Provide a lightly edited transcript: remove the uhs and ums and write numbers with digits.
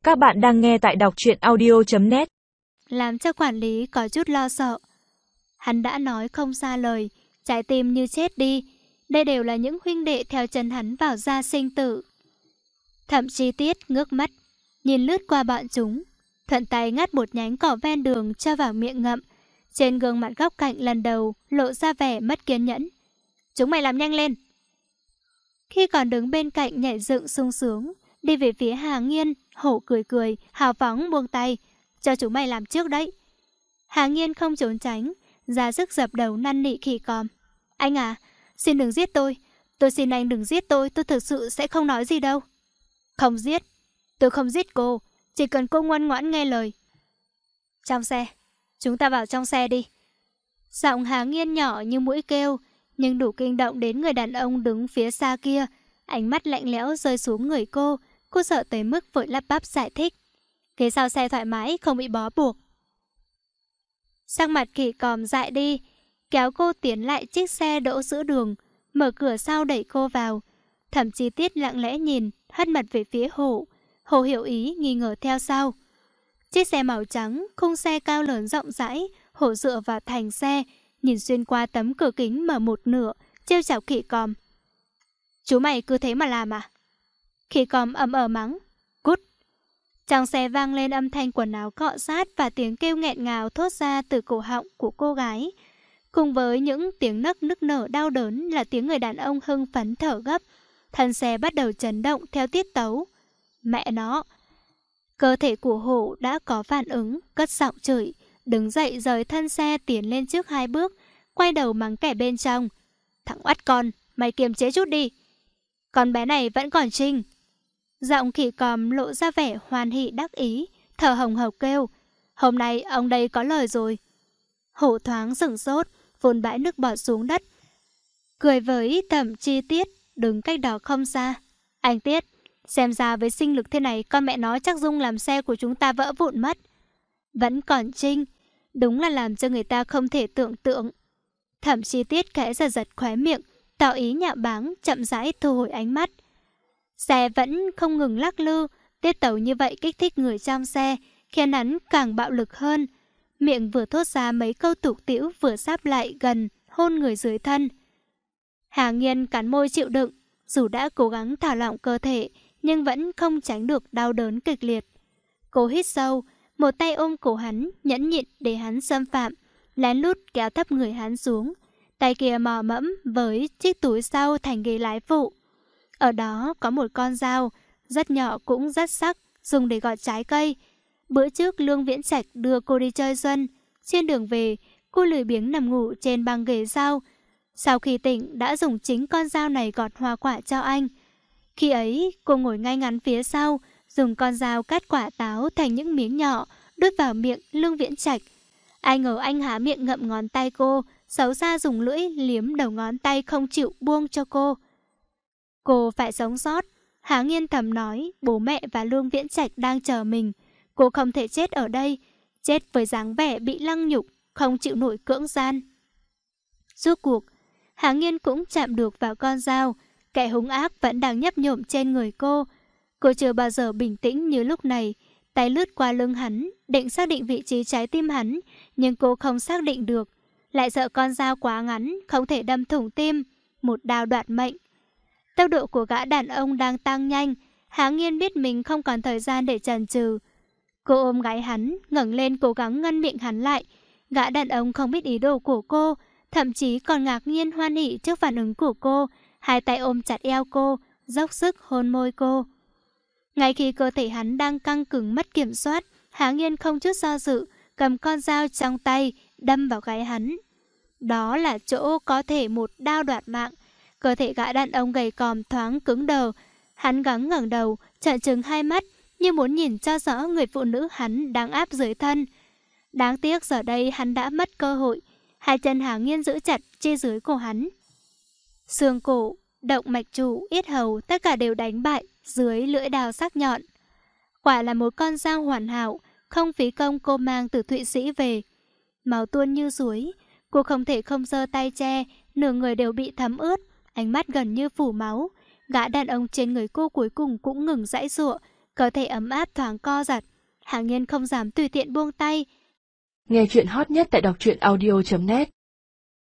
Các bạn đang nghe tại đọc truyện audio.net. Làm cho quản lý có chút lo sợ. Hắn đã nói không xa lời, trái tim như chết đi. Đây đều là những huynh đệ theo chân hắn vào gia sinh tử. Thậm chí Tiết ngước mắt, nhìn lướt qua bọn chúng, thuận tay ngắt một nhánh cỏ ven đường cho vào miệng ngậm. Trên gương mặt góc cạnh lần đầu lộ ra vẻ mất kiên nhẫn. Chúng mày làm nhanh lên. Khi còn đứng bên cạnh nhảy dựng sung sướng, đi về phía Hà Nghiên, Hổ cười cười, hào phóng buông tay. Cho chúng mày làm trước đấy. Hà Nghiên không trốn tránh, ra sức dập đầu năn nỉ Khỉ Còm. Anh à, xin đừng giết tôi. Tôi xin anh đừng giết tôi thực sự sẽ không nói gì đâu. Không giết, tôi không giết cô, chỉ cần cô ngoan ngoãn nghe lời. Trong xe, chúng ta vào trong xe đi. Giọng Hà Nghiên nhỏ như mũi kêu, nhưng đủ kinh động đến người đàn ông đứng phía xa kia. Ánh mắt lạnh lẽo rơi xuống người cô sợ tới mức vội lắp bắp giải thích. Ghế sau xe thoải mái, không bị bó buộc. Sắc mặt Khỉ Còm dại đi, kéo cô tiến lại chiếc xe đỗ giữa đường, mở cửa sau đẩy cô vào. Thậm chí Tiết lặng lẽ nhìn, hất mặt về phía Hổ. Hổ hiểu ý, nghi ngờ theo sau. Chiếc xe màu trắng, khung xe cao lớn rộng rãi. Hổ dựa vào thành xe, nhìn xuyên qua tấm cửa kính mở một nửa, trêu chọc Khỉ Còm. Chú mày cứ thế mà làm à? Khỉ Còm ầm ờ mắng. Cút. Trong xe vang lên âm thanh quần áo cọ sát và tiếng kêu nghẹn ngào thốt ra từ cổ họng của cô gái. Cùng với những tiếng nức nở đau đớn là tiếng người đàn ông hưng phấn thở gấp. Thân xe bắt đầu chấn động theo tiết tấu. Mẹ nó! Cơ thể của Hổ đã có phản ứng, cất giọng chửi, đứng dậy rời thân xe tiến lên trước 2 bước, quay đầu mắng kẻ bên trong. Thằng oắt con, mày kiềm chế chút đi. Con bé này vẫn còn trinh. Giọng Khỉ Còm lộ ra vẻ hoan hỉ đắc ý, thở hồng hộc kêu. Hôm nay ông đây có lời rồi. Hổ thoáng sửng sốt, vồn bãi nước bọt xuống đất. Cười với Thẩm Chi Tiết, đứng cách đó không xa. Anh Tiết, xem ra với sinh lực thế này con mẹ nó chắc Dung làm xe của chúng ta vỡ vụn mất. Vẫn còn trinh, đúng là làm cho người ta không thể tưởng tượng. Thẩm Chi Tiết khẽ giật giật khóe miệng, tỏ ý nhạo báng, chậm rãi thu hồi ánh mắt. Xe vẫn không ngừng lắc lư, tiết tấu như vậy kích thích người trong xe, khiến hắn càng bạo lực hơn. Miệng vừa thốt ra mấy câu tục tĩu vừa sáp lại gần, hôn người dưới thân. Hà Nghiên cắn môi chịu đựng, dù đã cố gắng thả lỏng cơ thể, nhưng vẫn không tránh được đau đớn kịch liệt. Cô hít sâu, một tay ôm cổ hắn, nhẫn nhịn để hắn xâm phạm, lén lút kéo thấp người hắn xuống. Tay kia mò mẫm với chiếc túi sau thành ghế lái phụ. Ở đó có một con dao, rất nhỏ cũng rất sắc, dùng để gọt trái cây. Bữa trước Lương Viễn Trạch đưa cô đi chơi xuân. Trên đường về, cô lười biếng nằm ngủ trên băng ghế sau. Sau khi tỉnh đã dùng chính con dao này gọt hoa quả cho anh. Khi ấy, cô ngồi ngay ngắn phía sau, dùng con dao cắt quả táo thành những miếng nhỏ, đút vào miệng Lương Viễn Trạch. Ai ngờ anh há miệng ngậm ngón tay cô, xấu xa dùng lưỡi liếm đầu ngón tay không chịu buông cho cô. Cô phải sống sót. Hà Nghiên thầm nói, bố mẹ và Lương Viễn Trạch đang chờ mình. Cô không thể chết ở đây, chết với dáng vẻ bị lăng nhục, không chịu nổi cưỡng gian. Rốt cuộc, Hà Nghiên cũng chạm được vào con dao. Kẻ hung ác vẫn đang nhấp nhổm trên người cô. Cô chưa bao giờ bình tĩnh như lúc này. Tay lướt qua lưng hắn, định xác định vị trí trái tim hắn, nhưng cô không xác định được. Lại sợ con dao quá ngắn, không thể đâm thủng tim, một đao đoạt mệnh. Tốc độ của gã đàn ông đang tăng nhanh. Hà Nghiên biết mình không còn thời gian để chần chừ. Cô ôm gáy hắn, ngẩng lên cố gắng ngăn miệng hắn lại. Gã đàn ông không biết ý đồ của cô, thậm chí còn ngạc nhiên hoan hỉ trước phản ứng của cô. Hai tay ôm chặt eo cô, dốc sức hôn môi cô. Ngay khi cơ thể hắn đang căng cứng mất kiểm soát, Hà Nghiên không chút do dự, cầm con dao trong tay, đâm vào gáy hắn. Đó là chỗ có thể một đao đoạt mạng. Cơ thể gã đàn ông gầy còm thoáng cứng đờ. Hắn gắng ngẩng đầu, trợn trừng hai mắt, như muốn nhìn cho rõ người phụ nữ hắn đang áp dưới thân. Đáng tiếc giờ đây hắn đã mất cơ hội. Hai chân Hà Nghiên giữ chặt trên dưới cổ hắn. Xương cổ, động mạch chủ, yết hầu, tất cả đều đánh bại dưới lưỡi đao sắc nhọn. Quả là một con dao hoàn hảo, không phí công cô mang từ Thụy Sĩ về. Máu tuôn như suối, cô không thể không giơ tay che, nửa người đều bị thấm ướt, ánh mắt gần như phủ máu. Gã đàn ông trên người cô cuối cùng cũng ngừng giãy giụa, Cơ thể ấm áp thoáng co giật. Hạng Nhiên không dám tùy tiện buông tay. Nghe chuyện hot nhất tại đọc truyện audio.net